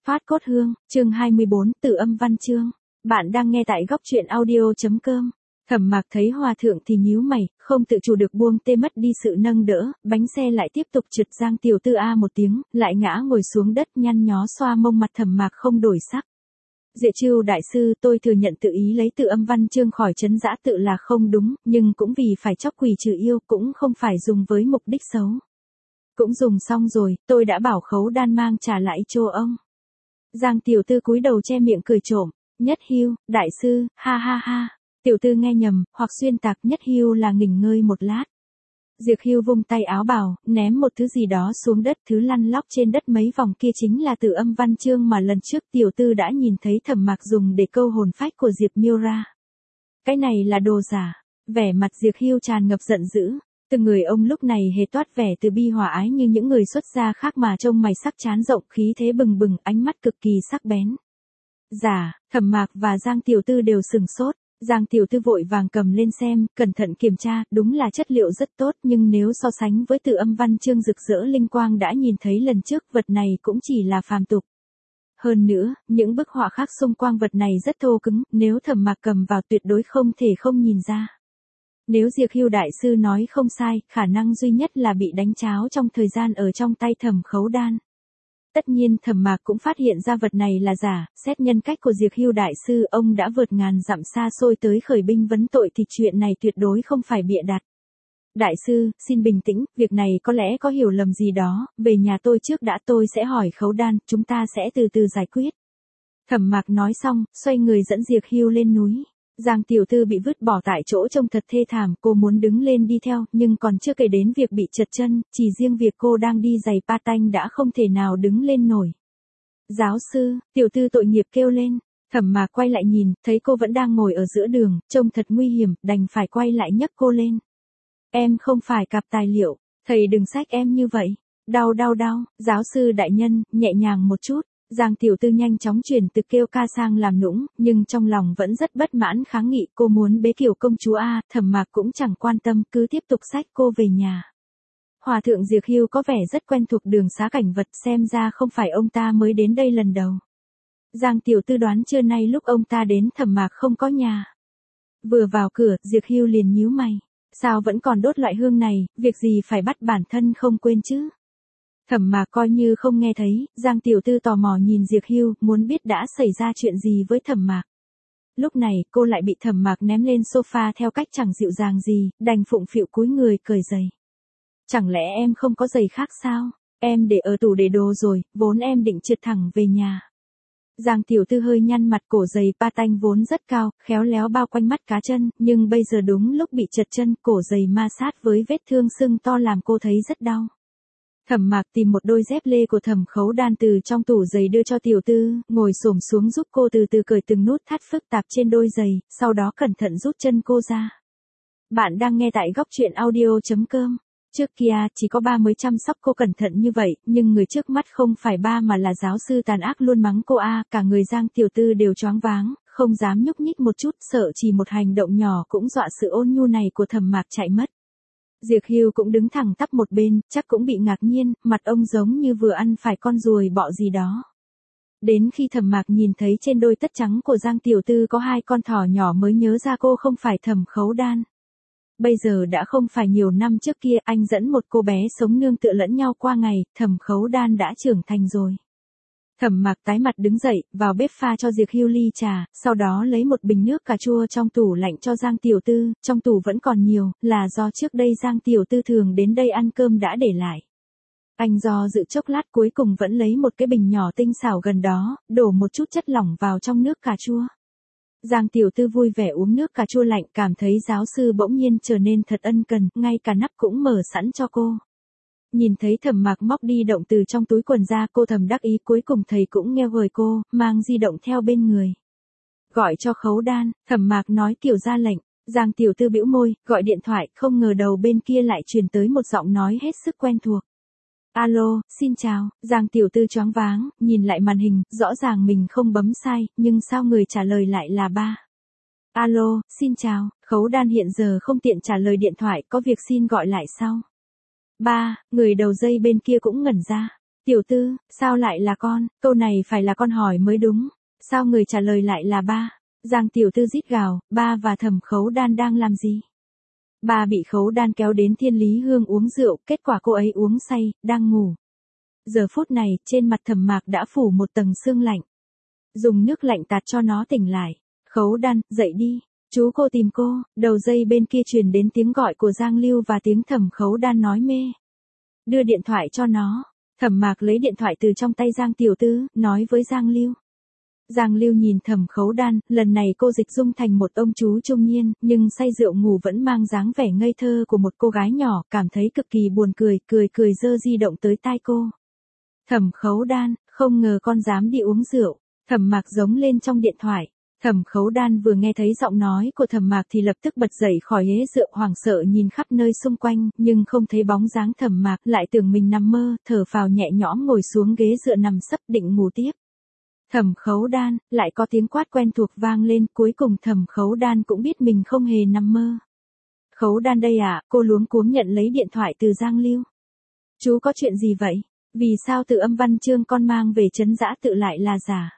Phát cốt hương, chương 24, Từ âm văn chương. Bạn đang nghe tại góc truyện audio.com. Thẩm Mạc thấy hòa thượng thì nhíu mày, không tự chủ được buông tê mất đi sự nâng đỡ, bánh xe lại tiếp tục trượt. Giang Tiểu Tư a một tiếng, lại ngã ngồi xuống đất, nhăn nhó xoa mông. Mặt Thẩm Mạc không đổi sắc. Diệ Trưu đại sư, tôi thừa nhận tự ý lấy Từ âm văn chương khỏi trấn Dã Tự là không đúng, nhưng cũng vì phải chóc quỷ trừ yêu, cũng không phải dùng với mục đích xấu. Cũng dùng xong rồi, tôi đã bảo Khấu Đan mang trả lại cho ông. Giang Tiểu Tư cúi đầu che miệng cười trộm. Nhất Hưu, đại sư, ha ha ha. Tiểu Tư nghe nhầm, hoặc xuyên tạc. Nhất Hưu là nghỉ ngơi một lát. Diệp Hưu vung tay áo bào, ném một thứ gì đó xuống đất. Thứ lăn lóc trên đất mấy vòng kia chính là Từ âm văn chương mà lần trước Tiểu Tư đã nhìn thấy Thẩm Mạc dùng để câu hồn phách của Diệp Miêu ra. Cái này là đồ giả. Vẻ mặt Diệp Hưu tràn ngập giận dữ. Từng người ông lúc này hề toát vẻ từ bi hòa ái như những người xuất gia khác, mà trông mày sắc trán rộng, khí thế bừng bừng, ánh mắt cực kỳ sắc bén. Giả, Thẩm Mạc và Giang Tiểu Tư đều sừng sốt. Giang Tiểu Tư vội vàng cầm lên xem, cẩn thận kiểm tra, đúng là chất liệu rất tốt, nhưng nếu so sánh với Từ âm văn chương rực rỡ linh quang đã nhìn thấy lần trước, vật này cũng chỉ là phàm tục. Hơn nữa, những bức họa khác xung quanh vật này rất thô cứng, nếu Thẩm Mạc cầm vào tuyệt đối không thể không nhìn ra. Nếu Diệp Hưu đại sư nói không sai, khả năng duy nhất là bị đánh cháo trong thời gian ở trong tay Thẩm Khấu Đan. Tất nhiên Thẩm Mạc cũng phát hiện ra vật này là giả, xét nhân cách của Diệp Hưu đại sư, ông đã vượt ngàn dặm xa xôi tới khởi binh vấn tội thì chuyện này tuyệt đối không phải bịa đặt. Đại sư, xin bình tĩnh, việc này có lẽ có hiểu lầm gì đó, về nhà tôi trước đã, tôi sẽ hỏi Khấu Đan, chúng ta sẽ từ từ giải quyết. Thẩm Mạc nói xong, xoay người dẫn Diệp Hưu lên núi. Giang Tiểu Tư bị vứt bỏ tại chỗ trông thật thê thảm, cô muốn đứng lên đi theo, nhưng còn chưa kể đến việc bị trật chân, chỉ riêng việc cô đang đi giày patin đã không thể nào đứng lên nổi. Giáo sư, Tiểu Tư tội nghiệp kêu lên. Thẩm Mạc quay lại nhìn, thấy cô vẫn đang ngồi ở giữa đường, trông thật nguy hiểm, đành phải quay lại nhấc cô lên. Em không phải cặp tài liệu, thầy đừng xách em như vậy. Đau, giáo sư đại nhân, nhẹ nhàng một chút. Giang Tiểu Tư nhanh chóng chuyển từ kêu ca sang làm nũng, nhưng trong lòng vẫn rất bất mãn kháng nghị, cô muốn bế kiểu công chúa a. Thẩm Mạc cũng chẳng quan tâm, cứ tiếp tục xách cô về nhà. Hòa thượng Diệp Hưu có vẻ rất quen thuộc đường xá cảnh vật, xem ra không phải ông ta mới đến đây lần đầu. Giang Tiểu Tư đoán trưa nay lúc ông ta đến Thẩm Mạc không có nhà. Vừa vào cửa, Diệp Hưu liền nhíu mày. Sao vẫn còn đốt loại hương này, việc gì phải bắt bản thân không quên chứ? Thẩm Mạc coi như không nghe thấy, Giang Tiểu Tư tò mò nhìn Diệp Hưu, muốn biết đã xảy ra chuyện gì với Thẩm Mạc. Lúc này, cô lại bị Thẩm Mạc ném lên sofa theo cách chẳng dịu dàng gì, đành phụng phịu cúi người cởi giày. Chẳng lẽ em không có giày khác sao? Em để ở tủ để đồ rồi, vốn em định trượt thẳng về nhà. Giang Tiểu Tư hơi nhăn mặt, cổ giày patin vốn rất cao, khéo léo bao quanh mắt cá chân, nhưng bây giờ đúng lúc bị trật chân, cổ giày ma sát với vết thương sưng to làm cô thấy rất đau. Thẩm Mạc tìm một đôi dép lê của Thẩm Khấu Đan từ trong tủ giày đưa cho Tiểu Tư, ngồi xổm xuống giúp cô từ từ cởi từng nút thắt phức tạp trên đôi giày, sau đó cẩn thận rút chân cô ra. Bạn đang nghe tại góc truyện audio.com. Trước kia, chỉ có ba mới chăm sóc cô cẩn thận như vậy, nhưng người trước mắt không phải ba mà là giáo sư tàn ác luôn mắng cô a. Cả người Giang Tiểu Tư đều choáng váng, không dám nhúc nhích một chút, sợ chỉ một hành động nhỏ cũng dọa sự ôn nhu này của Thẩm Mạc chạy mất. Diệp Hưu cũng đứng thẳng tắp một bên, chắc cũng bị ngạc nhiên, mặt ông giống như vừa ăn phải con ruồi bọ gì đó. Đến khi Thẩm Mạc nhìn thấy trên đôi tất trắng của Giang Tiểu Tư có hai con thỏ nhỏ mới nhớ ra cô không phải Thẩm Khấu Đan. Bây giờ đã không phải nhiều năm trước kia, anh dẫn một cô bé sống nương tựa lẫn nhau qua ngày, Thẩm Khấu Đan đã trưởng thành rồi. Thẩm Mạc tái mặt đứng dậy, vào bếp pha cho Diệp Hưu ly trà, sau đó lấy một bình nước cà chua trong tủ lạnh cho Giang Tiểu Tư, trong tủ vẫn còn nhiều, là do trước đây Giang Tiểu Tư thường đến đây ăn cơm đã để lại. Anh do dự chốc lát cuối cùng vẫn lấy một cái bình nhỏ tinh xảo gần đó, đổ một chút chất lỏng vào trong nước cà chua. Giang Tiểu Tư vui vẻ uống nước cà chua lạnh, cảm thấy giáo sư bỗng nhiên trở nên thật ân cần, ngay cả nắp cũng mở sẵn cho cô. Nhìn thấy Thẩm Mạc móc đi động từ trong túi quần ra, cô thầm đắc ý, cuối cùng thầy cũng nghe lời cô, mang di động theo bên người. Gọi cho Khấu Đan, Thẩm Mạc nói tiểu ra lệnh. Giang Tiểu Tư bĩu môi, gọi điện thoại, không ngờ đầu bên kia lại truyền tới một giọng nói hết sức quen thuộc. Alo, xin chào. Giang Tiểu Tư choáng váng, nhìn lại màn hình, rõ ràng mình không bấm sai, nhưng sao người trả lời lại là ba. Alo, xin chào, Khấu Đan hiện giờ không tiện trả lời điện thoại, có việc xin gọi lại sau. Ba, người đầu dây bên kia cũng ngẩn ra. Tiểu tư, sao lại là con, câu này phải là con hỏi mới đúng. Sao người trả lời lại là ba? Giang tiểu tư rít gào, ba và Thẩm Khấu Đan đang làm gì? Ba bị Khấu Đan kéo đến Thiên Lý Hương uống rượu, kết quả cô ấy uống say, đang ngủ. Giờ phút này, trên mặt Thẩm Mạc đã phủ một tầng sương lạnh. Dùng nước lạnh tạt cho nó tỉnh lại. Khấu Đan, dậy đi. Chú cô tìm cô. Đầu dây bên kia truyền đến tiếng gọi của Giang Lưu và tiếng Thẩm Khấu Đan nói mê. Đưa điện thoại cho nó. Thẩm Mạc lấy điện thoại từ trong tay Giang tiểu tư, nói với Giang Lưu. Giang Lưu nhìn Thẩm Khấu Đan, lần này cô dịch dung thành một ông chú trung niên, nhưng say rượu ngủ vẫn mang dáng vẻ ngây thơ của một cô gái nhỏ, cảm thấy cực kỳ buồn cười, cười giơ di động tới tai cô. Thẩm Khấu Đan, không ngờ con dám đi uống rượu. Thẩm Mạc giống lên trong điện thoại. Thẩm Khấu Đan vừa nghe thấy giọng nói của Thẩm Mạc thì lập tức bật dậy khỏi ghế rượu, hoảng sợ nhìn khắp nơi xung quanh, nhưng không thấy bóng dáng Thẩm Mạc, lại tưởng mình nằm mơ, thở phào nhẹ nhõm ngồi xuống ghế dựa nằm sấp định ngủ tiếp. Thẩm Khấu Đan, lại có tiếng quát quen thuộc vang lên, cuối cùng Thẩm Khấu Đan cũng biết mình không hề nằm mơ. Khấu Đan đây à, cô luống cuống nhận lấy điện thoại từ Giang Lưu. Chú có chuyện gì vậy? Vì sao Từ Âm Văn Chương con mang về trấn Dã Tự lại là giả?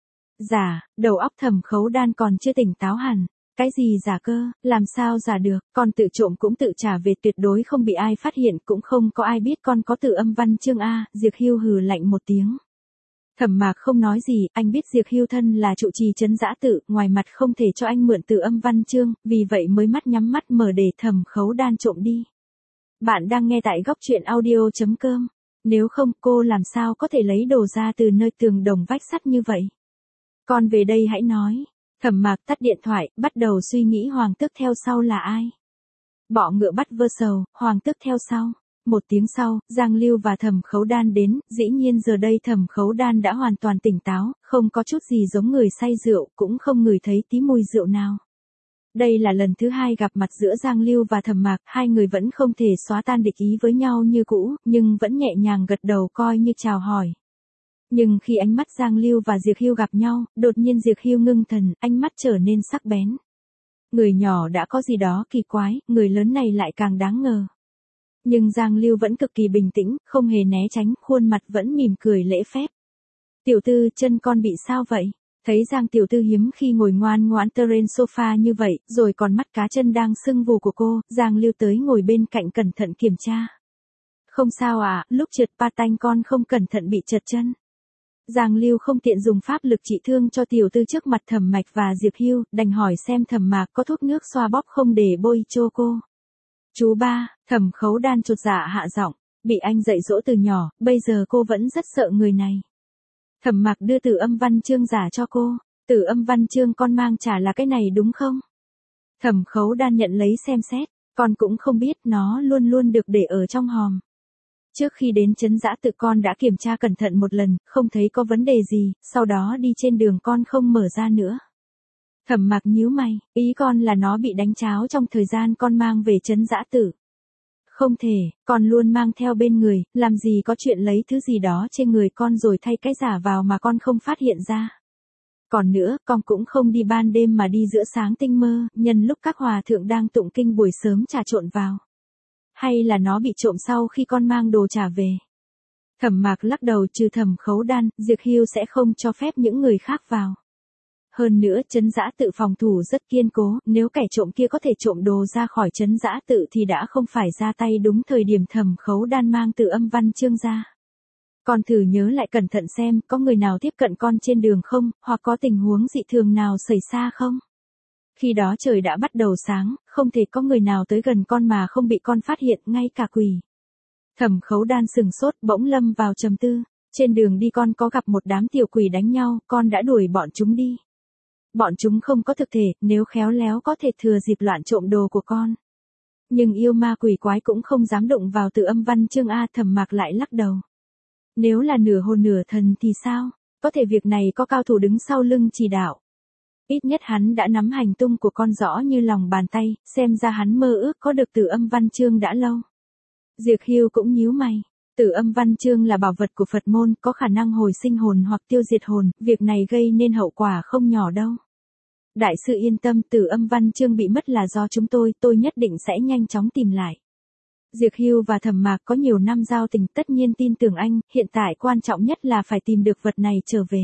Giả, đầu óc Thẩm Khấu Đan còn chưa tỉnh táo hẳn. Cái gì giả cơ, làm sao giả được, con tự trộm cũng tự trả về, tuyệt đối không bị ai phát hiện, cũng không có ai biết con có Từ Âm Văn Chương a. Diệp Hưu hừ lạnh một tiếng. Thẩm Mạc không nói gì, anh biết Diệp Hưu thân là trụ trì trấn Dã Tự, ngoài mặt không thể cho anh mượn Từ Âm Văn Chương, vì vậy mới mắt nhắm mắt mở để Thẩm Khấu Đan trộm đi. Bạn đang nghe tại góc truyện audio.com. Nếu không, cô làm sao có thể lấy đồ ra từ nơi tường đồng vách sắt như vậy? Con về đây hãy nói. Thẩm Mạc tắt điện thoại, bắt đầu suy nghĩ Hoàng Tước theo sau là ai. Bọ ngựa bắt vơ sầu, Hoàng Tước theo sau. Một tiếng sau, Giang Lưu và Thẩm Khấu Đan đến, dĩ nhiên giờ đây Thẩm Khấu Đan đã hoàn toàn tỉnh táo, không có chút gì giống người say rượu, cũng không ngửi thấy tí mùi rượu nào. Đây là lần thứ hai gặp mặt giữa Giang Lưu và Thẩm Mạc, hai người vẫn không thể xóa tan địch ý với nhau như cũ, nhưng vẫn nhẹ nhàng gật đầu coi như chào hỏi. Nhưng khi ánh mắt Giang Lưu và Diệp Hưu gặp nhau, đột nhiên Diệp Hưu ngưng thần, ánh mắt trở nên sắc bén. Người nhỏ đã có gì đó kỳ quái, người lớn này lại càng đáng ngờ. Nhưng Giang Lưu vẫn cực kỳ bình tĩnh, không hề né tránh, khuôn mặt vẫn mỉm cười lễ phép. Tiểu tư, chân con bị sao vậy? Thấy Giang tiểu tư hiếm khi ngồi ngoan ngoãn trên sofa như vậy, rồi còn mắt cá chân đang sưng vù của cô, Giang Lưu tới ngồi bên cạnh cẩn thận kiểm tra. Không sao à, lúc trượt patin con không cẩn thận bị trật chân. Giang Lưu không tiện dùng pháp lực trị thương cho tiểu tư trước mặt Thẩm Mạch và Diệp Hưu, đành hỏi xem Thẩm Mạc có thuốc nước xoa bóp không để bôi cho cô. Chú ba, Thẩm Khấu Đan chột dạ hạ giọng, bị anh dạy dỗ từ nhỏ, bây giờ cô vẫn rất sợ người này. Thẩm Mạc đưa Từ Âm Văn Chương giả cho cô, Từ Âm Văn Chương con mang trả là cái này đúng không? Thẩm Khấu Đan nhận lấy xem xét, con cũng không biết, nó luôn luôn được để ở trong hòm. Trước khi đến trấn Dã Tự con đã kiểm tra cẩn thận một lần, không thấy có vấn đề gì, sau đó đi trên đường con không mở ra nữa. Thẩm Mạc nhíu mày, ý con là nó bị đánh tráo trong thời gian con mang về trấn Dã Tự. Không thể, con luôn mang theo bên người, làm gì có chuyện lấy thứ gì đó trên người con rồi thay cái giả vào mà con không phát hiện ra. Còn nữa, con cũng không đi ban đêm mà đi giữa sáng tinh mơ, nhân lúc các hòa thượng đang tụng kinh buổi sớm trà trộn vào. Hay là nó bị trộm sau khi con mang đồ trả về? Thẩm Mạc lắc đầu, trừ Thẩm Khấu Đan, Diệp Hưu sẽ không cho phép những người khác vào. Hơn nữa, trấn Dã Tự phòng thủ rất kiên cố, nếu kẻ trộm kia có thể trộm đồ ra khỏi trấn Dã Tự thì đã không phải ra tay đúng thời điểm Thẩm Khấu Đan mang Từ Âm Văn Chương ra. Con thử nhớ lại cẩn thận xem, có người nào tiếp cận con trên đường không, hoặc có tình huống dị thường nào xảy ra không? Khi đó trời đã bắt đầu sáng, không thể có người nào tới gần con mà không bị con phát hiện, ngay cả quỷ. Thẩm Khấu Đan sừng sốt, bỗng lâm vào trầm tư. Trên đường đi con có gặp một đám tiểu quỷ đánh nhau, con đã đuổi bọn chúng đi. Bọn chúng không có thực thể, nếu khéo léo có thể thừa dịp loạn trộm đồ của con. Nhưng yêu ma quỷ quái cũng không dám đụng vào Từ Âm Văn Chương a. Thẩm Mạc lại lắc đầu. Nếu là nửa hồn nửa thần thì sao? Có thể việc này có cao thủ đứng sau lưng chỉ đạo. Ít nhất hắn đã nắm hành tung của con rõ như lòng bàn tay, xem ra hắn mơ ước có được Từ Âm Văn Chương đã lâu. Diệp Hưu cũng nhíu mày. Từ Âm Văn Chương là bảo vật của Phật môn, có khả năng hồi sinh hồn hoặc tiêu diệt hồn, việc này gây nên hậu quả không nhỏ đâu. Đại sư yên tâm, Từ Âm Văn Chương bị mất là do chúng tôi nhất định sẽ nhanh chóng tìm lại. Diệp Hưu và Thẩm Mạc có nhiều năm giao tình, tất nhiên tin tưởng anh, hiện tại quan trọng nhất là phải tìm được vật này trở về.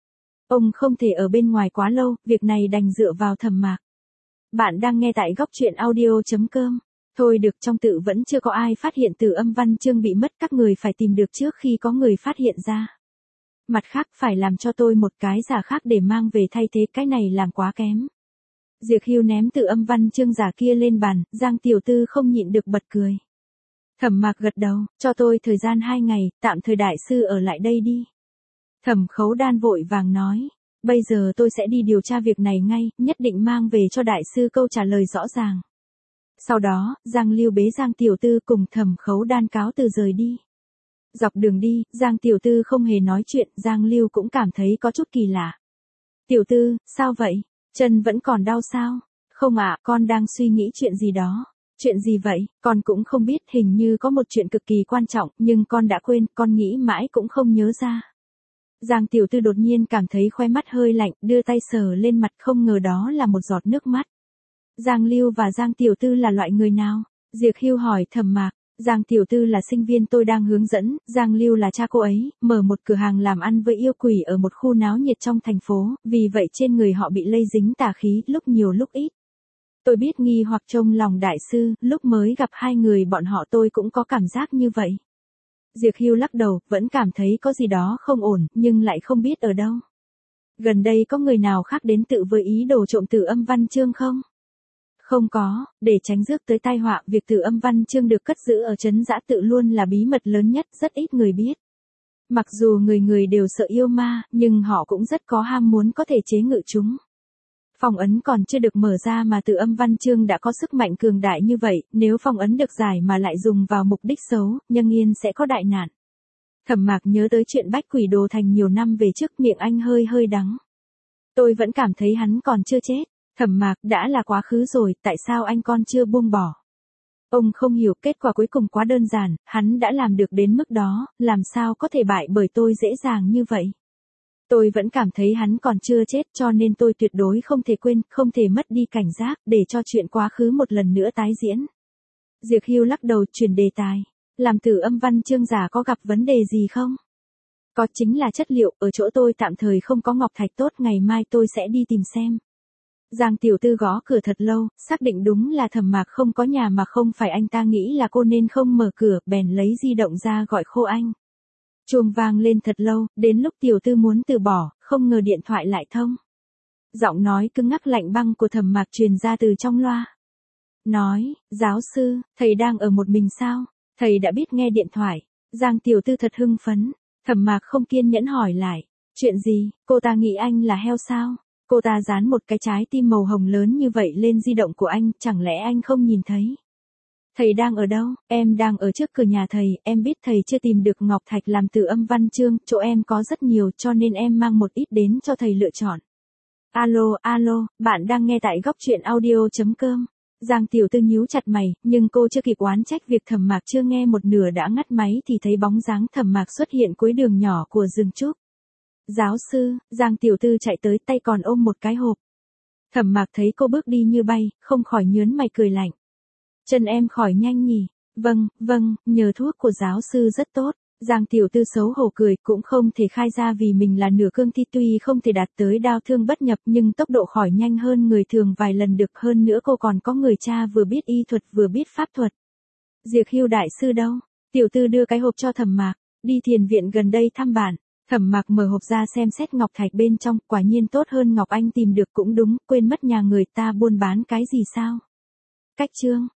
Ông không thể ở bên ngoài quá lâu, việc này đành dựa vào Thẩm Mạc. Bạn đang nghe tại góc truyện audio.com. Thôi được, trong tự vẫn chưa có ai phát hiện Từ Âm Văn Chương bị mất, các người phải tìm được trước khi có người phát hiện ra. Mặt khác phải làm cho tôi một cái giả khác để mang về thay thế, cái này làm quá kém. Diệp Hưu ném Từ Âm Văn Chương giả kia lên bàn, Giang tiểu thư không nhịn được bật cười. Thẩm Mạc gật đầu, cho tôi thời gian 2 ngày, tạm thời đại sư ở lại đây đi. Thẩm Khấu Đan vội vàng nói, bây giờ tôi sẽ đi điều tra việc này ngay, nhất định mang về cho đại sư câu trả lời rõ ràng. Sau đó, Giang Lưu bế Giang tiểu thư cùng Thẩm Khấu Đan cáo từ rời đi. Dọc đường đi, Giang tiểu thư không hề nói chuyện, Giang Lưu cũng cảm thấy có chút kỳ lạ. Tiểu thư, sao vậy? Chân vẫn còn đau sao? Không ạ, con đang suy nghĩ chuyện gì đó. Chuyện gì vậy? Con cũng không biết, hình như có một chuyện cực kỳ quan trọng, nhưng con đã quên, con nghĩ mãi cũng không nhớ ra. Giang tiểu thư đột nhiên cảm thấy khóe mắt hơi lạnh, đưa tay sờ lên mặt, không ngờ đó là một giọt nước mắt. Giang Lưu và Giang tiểu thư là loại người nào? Diệp Hưu hỏi Thẩm Mạc. Giang tiểu thư là sinh viên tôi đang hướng dẫn, Giang Lưu là cha cô ấy, mở một cửa hàng làm ăn với yêu quỷ ở một khu náo nhiệt trong thành phố, vì vậy trên người họ bị lây dính tà khí, lúc nhiều lúc ít. Tôi biết nghi hoặc trong lòng đại sư, lúc mới gặp hai người bọn họ tôi cũng có cảm giác như vậy. Diệp Hưu lắc đầu, vẫn cảm thấy có gì đó không ổn, nhưng lại không biết ở đâu. Gần đây có người nào khác đến tự với ý đồ trộm Từ Âm Văn Chương không? Không có, để tránh rước tới tai họa, việc Từ Âm Văn Chương được cất giữ ở trấn Dã Tự luôn là bí mật lớn nhất, rất ít người biết. Mặc dù người người đều sợ yêu ma, nhưng họ cũng rất có ham muốn có thể chế ngự chúng. Phong ấn còn chưa được mở ra mà Từ Âm Văn Chương đã có sức mạnh cường đại như vậy, nếu phong ấn được giải mà lại dùng vào mục đích xấu, Nhân Yên sẽ có đại nạn. Thẩm Mạc nhớ tới chuyện Bách Quỷ Đồ Thành nhiều năm về trước, miệng anh hơi hơi đắng. Tôi vẫn cảm thấy hắn còn chưa chết. Thẩm Mạc, đã là quá khứ rồi, tại sao anh còn chưa buông bỏ? Ông không hiểu, kết quả cuối cùng quá đơn giản, hắn đã làm được đến mức đó, làm sao có thể bại bởi tôi dễ dàng như vậy? Tôi vẫn cảm thấy hắn còn chưa chết, cho nên tôi tuyệt đối không thể quên, không thể mất đi cảnh giác, để cho chuyện quá khứ một lần nữa tái diễn. Diệp Hưu lắc đầu, chuyển đề tài. Làm Từ Âm Văn Chương giả có gặp vấn đề gì không? Có, chính là chất liệu, ở chỗ tôi tạm thời không có ngọc thạch tốt, ngày mai tôi sẽ đi tìm xem. Giang tiểu thư gõ cửa thật lâu, xác định đúng là Thẩm Mạc không có nhà mà không phải anh ta nghĩ là cô nên không mở cửa, bèn lấy di động ra gọi Khô Anh. Chuông vang lên thật lâu, đến lúc tiểu thư muốn từ bỏ, không ngờ điện thoại lại thông. Giọng nói cứng ngắc lạnh băng của Thẩm Mạc truyền ra từ trong loa. Nói, giáo sư, thầy đang ở một mình sao? Thầy đã biết nghe điện thoại. Giang tiểu thư thật hưng phấn. Thẩm Mạc không kiên nhẫn hỏi lại. Chuyện gì, cô ta nghĩ anh là heo sao? Cô ta dán một cái trái tim màu hồng lớn như vậy lên di động của anh, chẳng lẽ anh không nhìn thấy? Thầy đang ở đâu? Em đang ở trước cửa nhà thầy, em biết thầy chưa tìm được ngọc thạch làm Từ Âm Văn Chương, chỗ em có rất nhiều cho nên em mang một ít đến cho thầy lựa chọn. Alo, bạn đang nghe tại góc truyện audio.com. Giang tiểu thư nhíu chặt mày, nhưng cô chưa kịp oán trách việc Thẩm Mạc chưa nghe một nửa đã ngắt máy thì thấy bóng dáng Thẩm Mạc xuất hiện cuối đường nhỏ của rừng trúc. Giáo sư, Giang tiểu thư chạy tới, tay còn ôm một cái hộp. Thẩm Mạc thấy cô bước đi như bay, không khỏi nhớn mày cười lạnh. Chân em khỏi nhanh nhỉ? Vâng, nhờ thuốc của giáo sư rất tốt. Giang tiểu thư xấu hổ cười, cũng không thể khai ra vì mình là nửa cương thi, tuy không thể đạt tới đao thương bất nhập nhưng tốc độ khỏi nhanh hơn người thường vài lần được, hơn nữa cô còn có người cha vừa biết y thuật vừa biết pháp thuật. Diệp Hưu đại sư đâu? Tiểu thư đưa cái hộp cho Thẩm Mạc, đi thiền viện gần đây thăm bạn. Thẩm Mạc mở hộp ra xem xét ngọc thạch bên trong, quả nhiên tốt hơn ngọc anh tìm được, cũng đúng, quên mất nhà người ta buôn bán cái gì sao? Cách chương